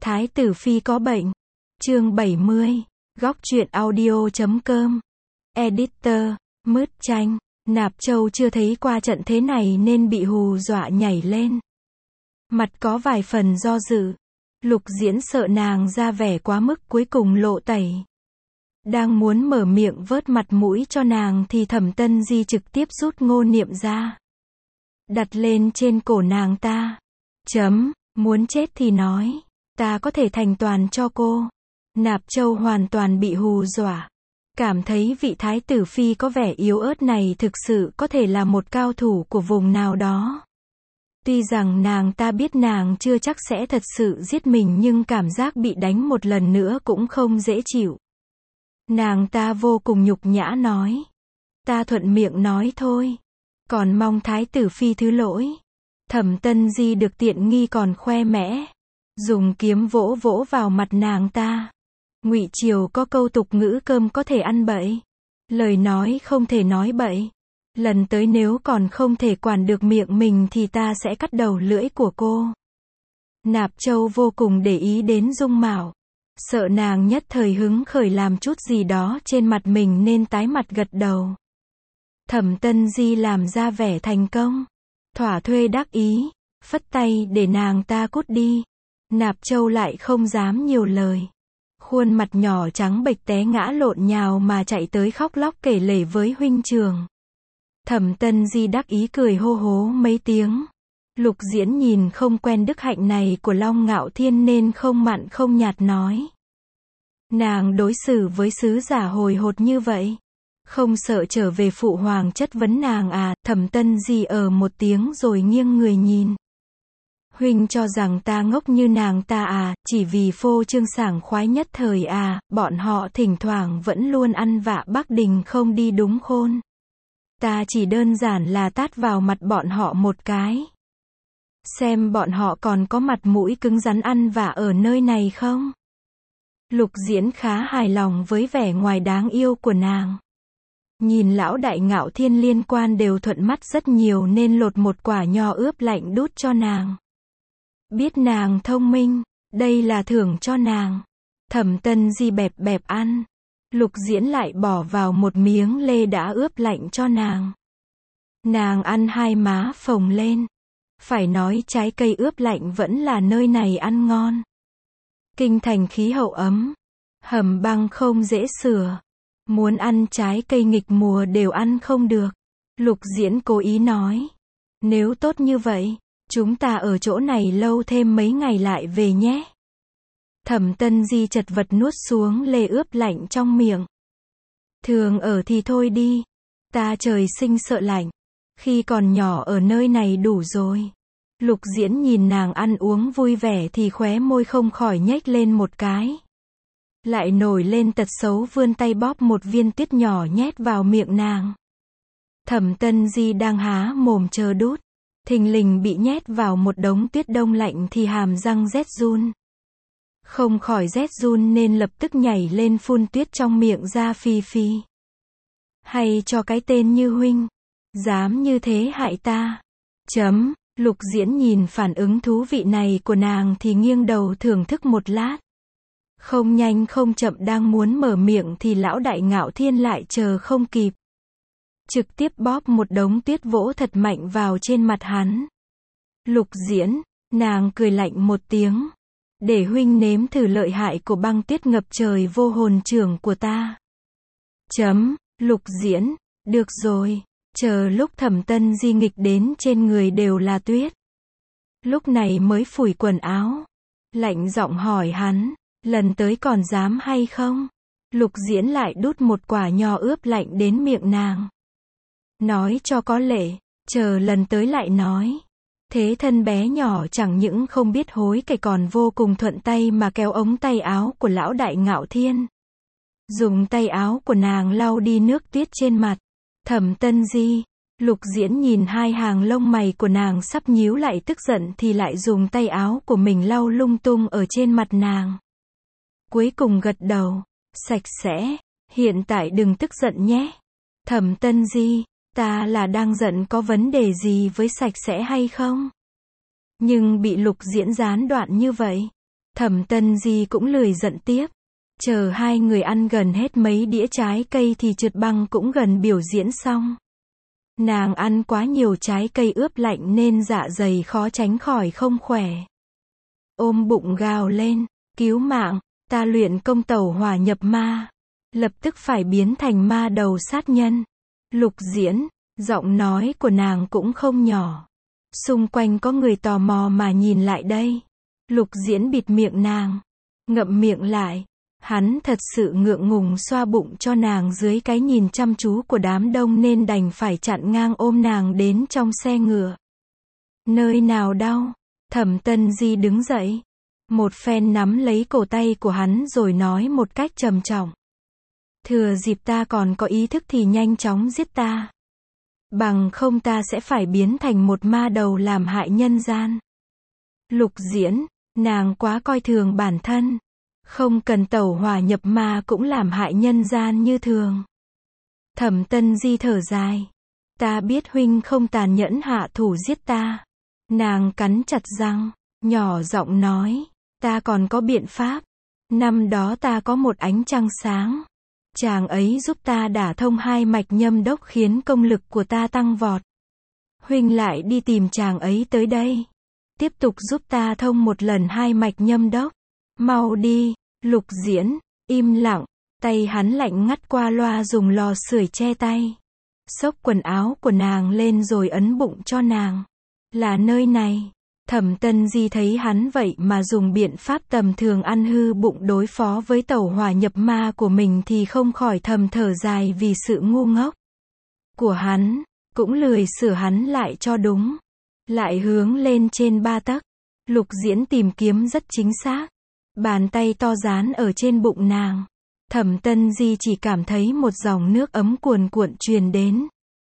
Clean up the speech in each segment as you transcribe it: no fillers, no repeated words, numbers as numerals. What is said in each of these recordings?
Thái tử phi có bệnh. Chương 70. Góc truyện audio.com. Editor. Mứt chanh. Nạp Châu chưa thấy qua trận thế này nên bị hù dọa nhảy lên. Mặt có vài phần do dự. Lục Diễn sợ nàng ra vẻ quá mức cuối cùng lộ tẩy. Đang muốn mở miệng vớt mặt mũi cho nàng thì Thẩm Tân Di trực tiếp rút Ngô Niệm ra. Đặt lên trên cổ nàng ta. Muốn chết thì nói. Ta có thể thành toàn cho cô. Nạp Châu hoàn toàn bị hù dọa. Cảm thấy vị thái tử phi có vẻ yếu ớt này thực sự có thể là một cao thủ của vùng nào đó. Tuy rằng nàng ta biết nàng chưa chắc sẽ thật sự giết mình nhưng cảm giác bị đánh một lần nữa cũng không dễ chịu. Nàng ta vô cùng nhục nhã nói. Ta thuận miệng nói thôi. Còn mong thái tử phi thứ lỗi. Thẩm Tân Di được tiện nghi còn khoe mẽ. Dùng kiếm vỗ vỗ vào mặt nàng ta. Ngụy Triều có câu tục ngữ cơm có thể ăn bậy. Lời nói không thể nói bậy. Lần tới nếu còn không thể quản được miệng mình thì ta sẽ cắt đầu lưỡi của cô. Nạp Châu vô cùng để ý đến dung mạo. Sợ nàng nhất thời hứng khởi làm chút gì đó trên mặt mình nên tái mặt gật đầu. Thẩm Tân Di làm ra vẻ thành công. Thỏa thuê đắc ý. Phất tay để nàng ta cút đi. Nạp Châu lại không dám nhiều lời. Khuôn mặt nhỏ trắng bệch té ngã lộn nhào mà chạy tới khóc lóc kể lể với huynh trưởng. Thẩm Tân Di đắc ý cười hô hố mấy tiếng. Lục Diễn nhìn không quen đức hạnh này của Long Ngạo Thiên nên không mặn không nhạt nói. Nàng đối xử với sứ giả hồi hột như vậy. Không sợ trở về phụ hoàng chất vấn nàng à? Thẩm Tân Di một tiếng rồi nghiêng người nhìn. Huynh cho rằng ta ngốc như nàng ta à? Chỉ vì phô trương sảng khoái nhất thời à? Bọn họ thỉnh thoảng vẫn luôn ăn vạ Bắc Đình không đi đúng khôn. Ta chỉ đơn giản là tát vào mặt bọn họ một cái. Xem bọn họ còn có mặt mũi cứng rắn ăn vạ ở nơi này không? Lục Diễn khá hài lòng với vẻ ngoài đáng yêu của nàng. Nhìn lão đại Ngạo Thiên liên quan đều thuận mắt rất nhiều nên lột một quả nho ướp lạnh đút cho nàng. Biết nàng thông minh, đây là thưởng cho nàng. Thẩm Tân Di bẹp bẹp ăn. Lục Diễn lại bỏ vào một miếng lê đã ướp lạnh cho nàng. Nàng ăn hai má phồng lên. Phải nói trái cây ướp lạnh vẫn là nơi này ăn ngon. Kinh thành khí hậu ấm. Hầm băng không dễ sửa. Muốn ăn trái cây nghịch mùa đều ăn không được. Lục Diễn cố ý nói. Nếu tốt như vậy, chúng ta ở chỗ này lâu thêm mấy ngày lại về nhé. Thẩm Tân Di chật vật nuốt xuống lê ướp lạnh trong miệng. Thường ở thì thôi đi. Ta trời sinh sợ lạnh. Khi còn nhỏ ở nơi này đủ rồi. Lục Diễn nhìn nàng ăn uống vui vẻ thì khóe môi không khỏi nhếch lên một cái. Lại nổi lên tật xấu vươn tay bóp một viên tuyết nhỏ nhét vào miệng nàng. Thẩm Tân Di đang há mồm chờ đút. Thình lình bị nhét vào một đống tuyết đông lạnh thì hàm răng rét run. Không khỏi rét run nên lập tức nhảy lên phun tuyết trong miệng ra phì phì. Hay cho cái tên như huynh. Dám như thế hại ta. Lục Diễn nhìn phản ứng thú vị này của nàng thì nghiêng đầu thưởng thức một lát. Không nhanh không chậm đang muốn mở miệng thì lão đại Ngạo Thiên lại chờ không kịp. Trực tiếp bóp một đống tuyết vỗ thật mạnh vào trên mặt hắn. Lục Diễn, nàng cười lạnh một tiếng. Để huynh nếm thử lợi hại của băng tuyết ngập trời vô hồn trưởng của ta. Lục Diễn, được rồi. Chờ lúc Thẩm Tân Di nghịch đến trên người đều là tuyết. Lúc này mới phủi quần áo. Lạnh giọng hỏi hắn, lần tới còn dám hay không? Lục Diễn lại đút một quả nho ướp lạnh đến miệng nàng. Nói cho có lệ, chờ lần tới lại nói. Thế thân bé nhỏ chẳng những không biết hối cải còn vô cùng thuận tay mà kéo ống tay áo của lão đại Ngạo Thiên. Dùng tay áo của nàng lau đi nước tuyết trên mặt. Thẩm Tân Di, Lục Diễn nhìn hai hàng lông mày của nàng sắp nhíu lại tức giận thì lại dùng tay áo của mình lau lung tung ở trên mặt nàng. Cuối cùng gật đầu, sạch sẽ, hiện tại đừng tức giận nhé. Thẩm Tân Di, ta là đang giận có vấn đề gì với sạch sẽ hay không? Nhưng bị Lục Diễn gián đoạn như vậy. Thẩm Tân Di cũng lười giận tiếp. Chờ hai người ăn gần hết mấy đĩa trái cây thì trượt băng cũng gần biểu diễn xong. Nàng ăn quá nhiều trái cây ướp lạnh nên dạ dày khó tránh khỏi không khỏe. Ôm bụng gào lên, cứu mạng, ta luyện công tẩu hỏa nhập ma. Lập tức phải biến thành ma đầu sát nhân. Lục Diễn, giọng nói của nàng cũng không nhỏ. Xung quanh có người tò mò mà nhìn lại đây. Lục Diễn bịt miệng nàng, ngậm miệng lại. Hắn thật sự ngượng ngùng xoa bụng cho nàng dưới cái nhìn chăm chú của đám đông nên đành phải chặn ngang ôm nàng đến trong xe ngựa. Nơi nào đau? Thẩm Tân Di đứng dậy. Một phen nắm lấy cổ tay của hắn rồi nói một cách trầm trọng. Thừa dịp ta còn có ý thức thì nhanh chóng giết ta. Bằng không ta sẽ phải biến thành một ma đầu làm hại nhân gian. Lục Diễn, nàng quá coi thường bản thân. Không cần tẩu hỏa nhập ma cũng làm hại nhân gian như thường. Thẩm Tân Di thở dài. Ta biết huynh không tàn nhẫn hạ thủ giết ta. Nàng cắn chặt răng, nhỏ giọng nói. Ta còn có biện pháp. Năm đó ta có một ánh trăng sáng. Chàng ấy giúp ta đả thông hai mạch nhâm đốc khiến công lực của ta tăng vọt. Huynh lại đi tìm chàng ấy tới đây. Tiếp tục giúp ta thông một lần hai mạch nhâm đốc. Mau đi. Lục Diễn, im lặng, tay hắn lạnh ngắt qua loa dùng lò sưởi che tay. Xốc quần áo của nàng lên rồi ấn bụng cho nàng. Là nơi này. Thẩm Tân Di thấy hắn vậy mà dùng biện pháp tầm thường ăn hư bụng đối phó với tẩu hỏa nhập ma của mình thì không khỏi thầm thở dài vì sự ngu ngốc của hắn, cũng lười sửa hắn lại cho đúng. Lại hướng lên trên 3 tấc. Lục Diễn tìm kiếm rất chính xác. Bàn tay to dán ở trên bụng nàng. Thẩm Tân Di chỉ cảm thấy một dòng nước ấm cuồn cuộn truyền đến.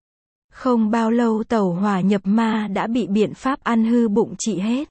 Không bao lâu tẩu hỏa nhập ma đã bị biện pháp ăn hư bụng trị hết.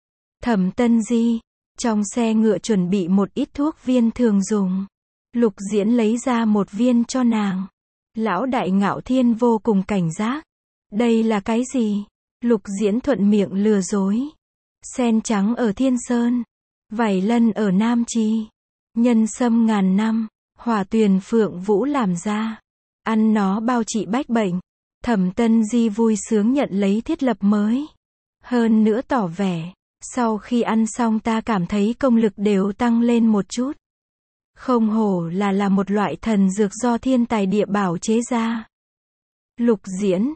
Thẩm Tân Di, trong xe ngựa chuẩn bị một ít thuốc viên thường dùng. Lục Diễn lấy ra một viên cho nàng. Lão đại Ngạo Thiên vô cùng cảnh giác. Đây là cái gì? Lục Diễn thuận miệng lừa dối. Sen trắng ở Thiên Sơn. Vảy lân ở Nam Chi. Nhân sâm ngàn năm. Hỏa tuyền phượng vũ làm ra. Ăn nó bao trị bách bệnh. Thẩm Tân Di vui sướng nhận lấy thiết lập mới. Hơn nữa tỏ vẻ. Sau khi ăn xong ta cảm thấy công lực đều tăng lên một chút. Không hổ là một loại thần dược do thiên tài địa bảo chế ra. Lục Diễn,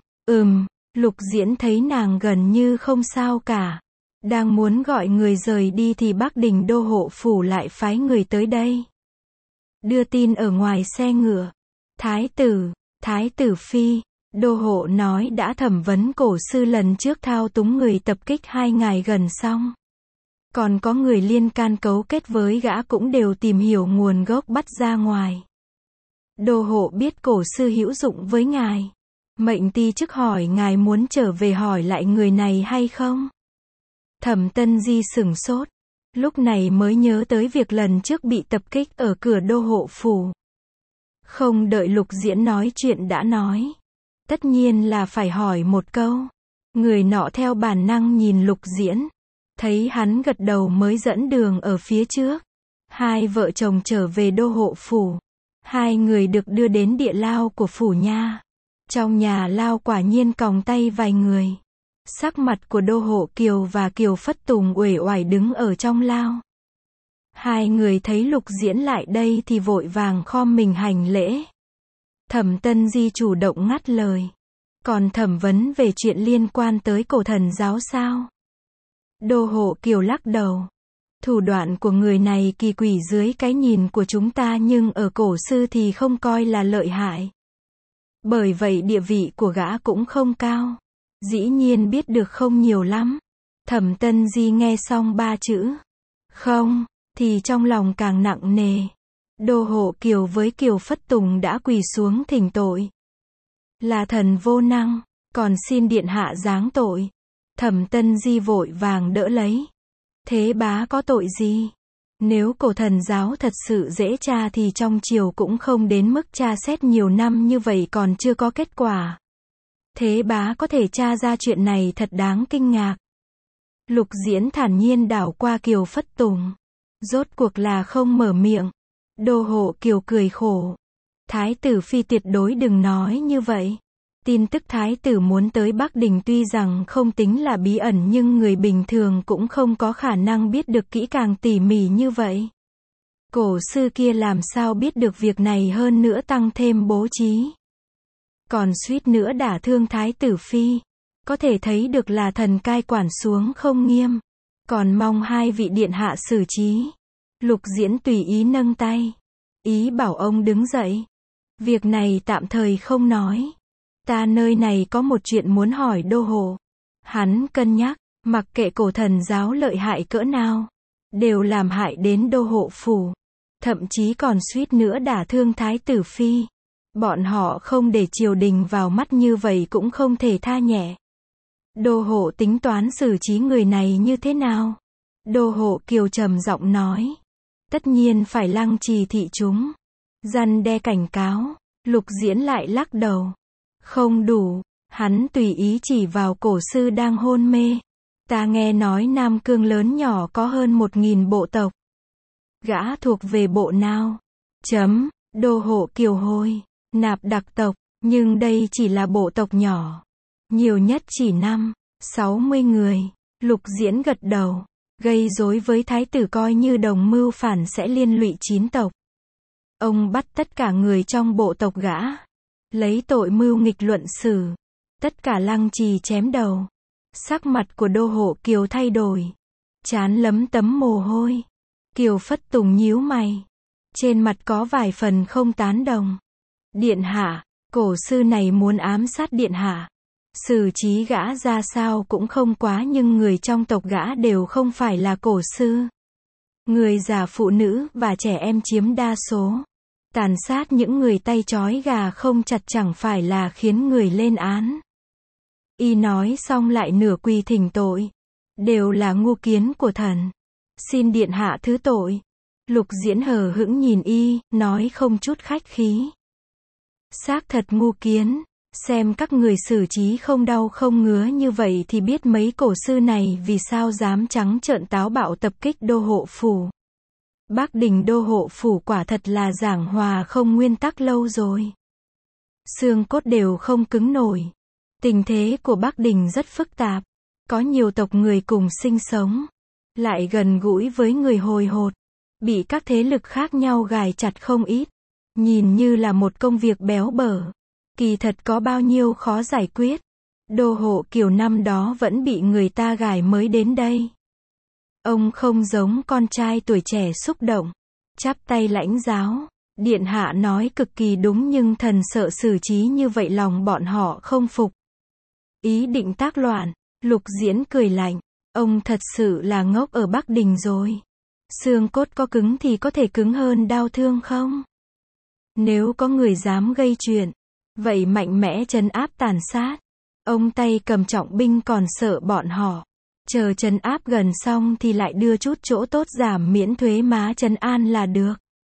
Lục Diễn thấy nàng gần như không sao cả. Đang muốn gọi người rời đi thì Bắc Đình đô hộ phủ lại phái người tới đây. Đưa tin ở ngoài xe ngựa. Thái tử Phi, đô hộ nói đã thẩm vấn cổ sư lần trước thao túng người tập kích 2 ngày gần xong. Còn có người liên can cấu kết với gã cũng đều tìm hiểu nguồn gốc bắt ra ngoài. Đô hộ biết cổ sư hữu dụng với ngài. Mệnh ti chức hỏi ngài muốn trở về hỏi lại người này hay không? Thẩm Tân Di sửng sốt. Lúc này mới nhớ tới việc lần trước bị tập kích ở cửa đô hộ phủ. Không đợi Lục Diễn nói chuyện đã nói. Tất nhiên là phải hỏi một câu. Người nọ theo bản năng nhìn Lục Diễn. Thấy hắn gật đầu mới dẫn đường ở phía trước. Hai vợ chồng trở về đô hộ phủ. Hai người được đưa đến địa lao của phủ nha. Trong nhà lao quả nhiên còng tay vài người. Sắc mặt của đô hộ Kiều và Kiều Phất Tùng uể oải đứng ở trong lao. Hai người thấy Lục Diễn lại đây thì vội vàng khom mình hành lễ. Thẩm Tân Di chủ động ngắt lời. Còn thẩm vấn về chuyện liên quan tới cổ thần giáo sao? Đô hộ Kiều lắc đầu. Thủ đoạn của người này kỳ quỷ dưới cái nhìn của chúng ta nhưng ở cổ sư thì không coi là lợi hại. Bởi vậy địa vị của gã cũng không cao. Dĩ nhiên biết được không nhiều lắm. Thẩm Tân Di nghe xong 3 chữ. Không, thì trong lòng càng nặng nề. Đô hộ Kiều với Kiều Phất Tùng đã quỳ xuống thỉnh tội. Là thần vô năng, còn xin điện hạ giáng tội. Thẩm Tân Di vội vàng đỡ lấy. Thế bá có tội gì? Nếu cổ thần giáo thật sự dễ tra thì trong triều cũng không đến mức tra xét nhiều năm như vậy còn chưa có kết quả. Thế bá có thể tra ra chuyện này thật đáng kinh ngạc. Lục Diễn thản nhiên đảo qua Kiều Phất Tùng. Rốt cuộc là không mở miệng. Đô Hộ Kiều cười khổ. Thái tử phi tuyệt đối đừng nói như vậy. Tin tức thái tử muốn tới Bắc Đình tuy rằng không tính là bí ẩn nhưng người bình thường cũng không có khả năng biết được kỹ càng tỉ mỉ như vậy. Cổ sư kia làm sao biết được việc này, hơn nữa tăng thêm bố trí. Còn suýt nữa đả thương thái tử phi. Có thể thấy được là thần cai quản xuống không nghiêm. Còn mong hai vị điện hạ xử trí. Lục Diễn tùy ý nâng tay. Ý bảo ông đứng dậy. Việc này tạm thời không nói. Ta nơi này có một chuyện muốn hỏi Đô Hộ. Hắn cân nhắc, mặc kệ cổ thần giáo lợi hại cỡ nào, đều làm hại đến Đô Hộ phủ. Thậm chí còn suýt nữa đả thương thái tử phi. Bọn họ không để triều đình vào mắt như vậy cũng không thể tha nhẹ. Đô Hộ tính toán xử trí người này như thế nào? Đô Hộ Kiều trầm giọng nói. Tất nhiên phải lăng trì thị chúng. Răn đe cảnh cáo. Lục Diễn lại lắc đầu. Không đủ. Hắn tùy ý chỉ vào cổ sư đang hôn mê. Ta nghe nói Nam Cương lớn nhỏ có hơn 1000 bộ tộc. Gã thuộc về bộ nào? Đô Hộ Kiều hồi. Nạp Đặc tộc. Nhưng đây chỉ là bộ tộc nhỏ. Nhiều nhất chỉ 60 người. Lục Diễn gật đầu. Gây rối với thái tử coi như đồng mưu phản sẽ liên lụy 9 tộc. Ông bắt tất cả người trong bộ tộc gã. Lấy tội mưu nghịch luận xử. Tất cả lăng trì chém đầu. Sắc mặt của Đô Hộ Kiều thay đổi. Trán lấm tấm mồ hôi. Kiều Phất Tùng nhíu mày. Trên mặt có vài phần không tán đồng. Điện hạ, cổ sư này muốn ám sát điện hạ. Xử trí gã ra sao cũng không quá, nhưng người trong tộc gã đều không phải là cổ sư. Người già, phụ nữ và trẻ em chiếm đa số. Tàn sát những người tay trói gà không chặt chẳng phải là khiến người lên án. Y nói xong lại nửa quỳ thỉnh tội. Đều là ngu kiến của thần. Xin điện hạ thứ tội. Lục Diễn hờ hững nhìn y, nói không chút khách khí. Xác thật ngu kiến. Xem các người xử trí không đau không ngứa như vậy thì biết mấy cổ sư này vì sao dám trắng trợn táo bạo tập kích Đô Hộ phủ. Bắc Đình Đô Hộ phủ quả thật là giảng hòa không nguyên tắc lâu rồi. Xương cốt đều không cứng nổi. Tình thế của Bắc Đình rất phức tạp. Có nhiều tộc người cùng sinh sống. Lại gần gũi với người hồi hột. Bị các thế lực khác nhau gài chặt không ít. Nhìn như là một công việc béo bở. Kỳ thật có bao nhiêu khó giải quyết. Đô Hộ Kiều năm đó vẫn bị người ta gài mới đến đây. Ông không giống con trai tuổi trẻ xúc động. Chắp tay lãnh giáo. Điện hạ nói cực kỳ đúng, nhưng thần sợ xử trí như vậy lòng bọn họ không phục. Ý định tác loạn. Lục Diễn cười lạnh. Ông thật sự là ngốc ở Bắc Đình rồi. Xương cốt có cứng thì có thể cứng hơn đau thương không? Nếu có người dám gây chuyện, vậy mạnh mẽ trấn áp tàn sát. Ông tay cầm trọng binh còn sợ bọn họ. Chờ trấn áp gần xong thì lại đưa chút chỗ tốt giảm miễn thuế má trấn an là được.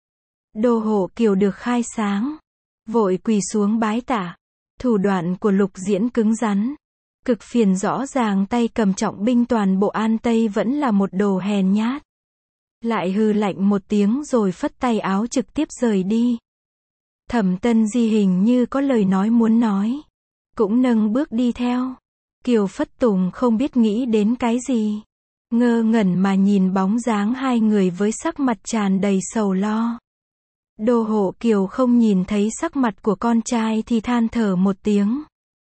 Đô Hộ Kiều được khai sáng. Vội quỳ xuống bái tạ. Thủ đoạn của Lục Diễn cứng rắn. Cực phiền, rõ ràng tay cầm trọng binh toàn bộ An Tây vẫn là một đồ hèn nhát. Lại hừ lạnh một tiếng rồi phất tay áo trực tiếp rời đi. Thẩm Tân Di hình như có lời nói muốn nói. Cũng nâng bước đi theo. Kiều Phất Tùng không biết nghĩ đến cái gì. Ngơ ngẩn mà nhìn bóng dáng hai người với sắc mặt tràn đầy sầu lo. Đô Hộ Kiều không nhìn thấy sắc mặt của con trai thì than thở một tiếng.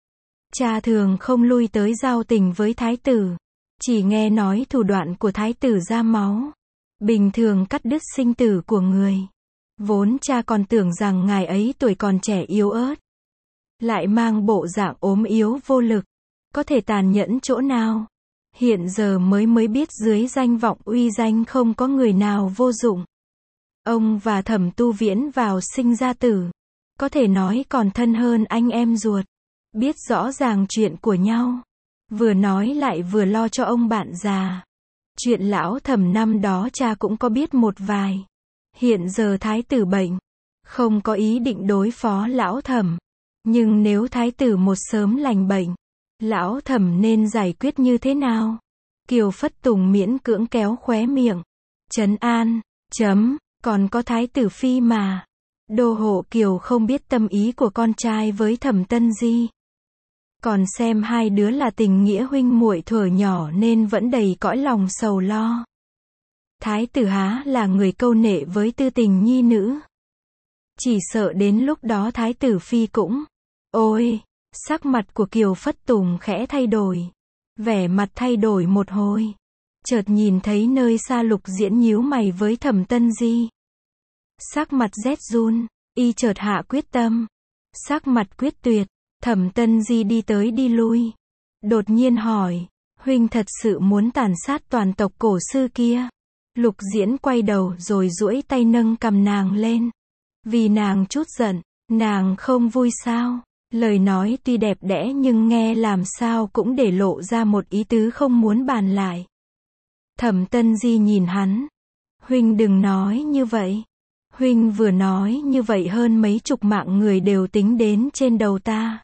Cha thường không lui tới giao tình với thái tử. Chỉ nghe nói thủ đoạn của thái tử ra máu. Bình thường cắt đứt sinh tử của người. Vốn cha còn tưởng rằng ngài ấy tuổi còn trẻ yếu ớt. Lại mang bộ dạng ốm yếu vô lực. Có thể tàn nhẫn chỗ nào. Hiện giờ mới biết dưới danh vọng uy danh không có người nào vô dụng. Ông và Thẩm Tu Viễn vào sinh ra tử. Có thể nói còn thân hơn anh em ruột. Biết rõ ràng chuyện của nhau. Vừa nói lại vừa lo cho ông bạn già. Chuyện lão Thẩm năm đó cha cũng có biết một vài. Hiện giờ thái tử bệnh. Không có ý định đối phó lão Thẩm. Nhưng nếu thái tử một sớm lành bệnh, lão Thẩm nên giải quyết như thế nào? Kiều Phất Tùng miễn cưỡng kéo khóe miệng. trấn an, còn có Thái tử Phi mà. Đô Hộ Kiều không biết tâm ý của con trai với Thẩm Tân Di. Còn xem hai đứa là tình nghĩa huynh muội thuở nhỏ nên vẫn đầy cõi lòng sầu lo. Thái tử há là người câu nệ với tư tình nhi nữ. Chỉ sợ đến lúc đó Thái tử Phi cũng, ôi, sắc mặt của Kiều Phất Tùng khẽ thay đổi. Vẻ mặt thay đổi một hồi. Chợt nhìn thấy nơi xa Lục Diễn nhíu mày với Thẩm Tân Di. Sắc mặt rét run, y chợt hạ quyết tâm. Sắc mặt quyết tuyệt, Thẩm Tân Di đi tới đi lui. Đột nhiên hỏi, huynh thật sự muốn tàn sát toàn tộc cổ sư kia? Lục Diễn quay đầu rồi duỗi tay nâng cầm nàng lên. Vì nàng chút giận, nàng không vui sao? Lời nói tuy đẹp đẽ nhưng nghe làm sao cũng để lộ ra một ý tứ không muốn bàn lại. Thẩm Tân Di nhìn hắn. Huynh đừng nói như vậy. Huynh vừa nói như vậy hơn mấy chục mạng người đều tính đến trên đầu ta.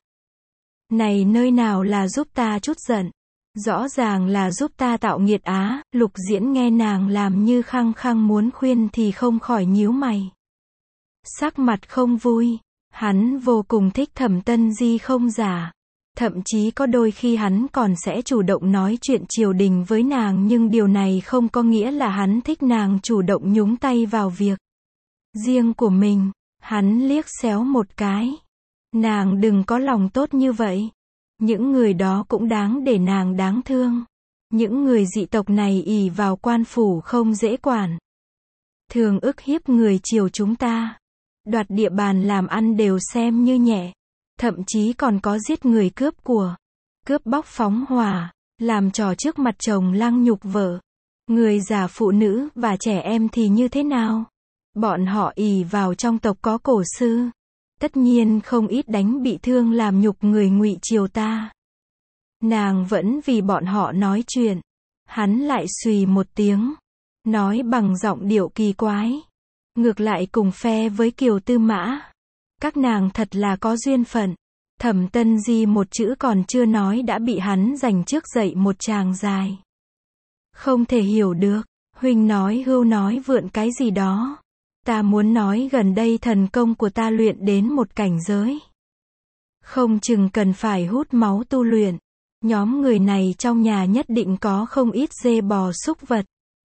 Này nơi nào là giúp ta chút giận. Rõ ràng là giúp ta tạo nghiệt á. Lục Diễn nghe nàng làm như khăng khăng muốn khuyên thì không khỏi nhíu mày. Sắc mặt không vui. Hắn vô cùng thích Thẩm Tân Di không giả. Thậm chí có đôi khi hắn còn sẽ chủ động nói chuyện triều đình với nàng, nhưng điều này không có nghĩa là hắn thích nàng chủ động nhúng tay vào việc riêng của mình. Hắn liếc xéo một cái. Nàng đừng có lòng tốt như vậy. Những người đó cũng đáng để nàng đáng thương. Những người dị tộc này ỷ vào quan phủ không dễ quản. Thường ức hiếp người triều chúng ta. Đoạt địa bàn làm ăn đều xem như nhẹ. Thậm chí còn có giết người cướp của. Cướp bóc phóng hỏa. Làm trò trước mặt chồng lăng nhục vợ. Người già phụ nữ và trẻ em thì như thế nào? Bọn họ ỷ vào trong tộc có cổ sư. Tất nhiên không ít đánh bị thương làm nhục người Ngụy triều ta. Nàng vẫn vì bọn họ nói chuyện. Hắn lại xùy một tiếng. Nói bằng giọng điệu kỳ quái. Ngược lại cùng phe với Kiều Tư Mã. Các nàng thật là có duyên phận. Thẩm Tân Di một chữ còn chưa nói đã bị hắn giành trước dậy một tràng dài. Không thể hiểu được. Huynh nói hưu nói vượn cái gì đó. Ta muốn nói gần đây thần công của ta luyện đến một cảnh giới. Không chừng cần phải hút máu tu luyện. Nhóm người này trong nhà nhất định có không ít dê bò súc vật.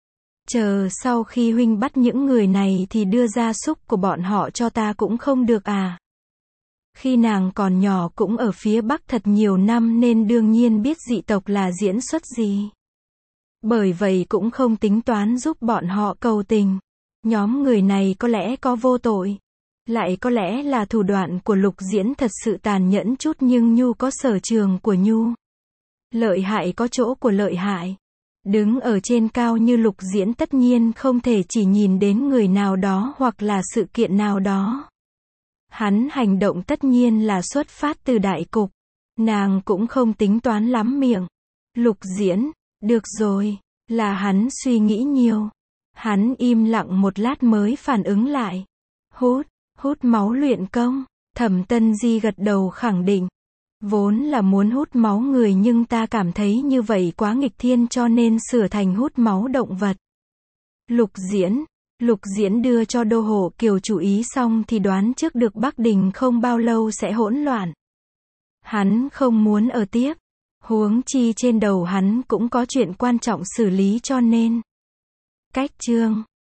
Chờ sau khi huynh bắt những người này thì đưa gia súc của bọn họ cho ta cũng không được à? Khi nàng còn nhỏ cũng ở phía Bắc thật nhiều năm nên đương nhiên biết dị tộc là diễn xuất gì. Bởi vậy cũng không tính toán giúp bọn họ cầu tình. Nhóm người này có lẽ có vô tội. Lại có lẽ là thủ đoạn của Lục Diễn thật sự tàn nhẫn chút, nhưng Nhu có sở trường của Nhu. Lợi hại có chỗ của lợi hại. Đứng ở trên cao như Lục Diễn tất nhiên không thể chỉ nhìn đến người nào đó hoặc là sự kiện nào đó. Hắn hành động tất nhiên là xuất phát từ đại cục. Nàng cũng không tính toán lắm miệng. Lục Diễn, được rồi, là hắn suy nghĩ nhiều. Hắn im lặng một lát mới phản ứng lại. Hút máu luyện công. Thẩm Tân Di gật đầu khẳng định. Vốn là muốn hút máu người nhưng ta cảm thấy như vậy quá nghịch thiên cho nên sửa thành hút máu động vật. Lục Diễn đưa cho Đô Hộ Kiều chú ý xong thì đoán trước được Bắc Đình không bao lâu sẽ hỗn loạn. Hắn không muốn ở tiếp. Huống chi trên đầu hắn cũng có chuyện quan trọng xử lý cho nên. Cách chương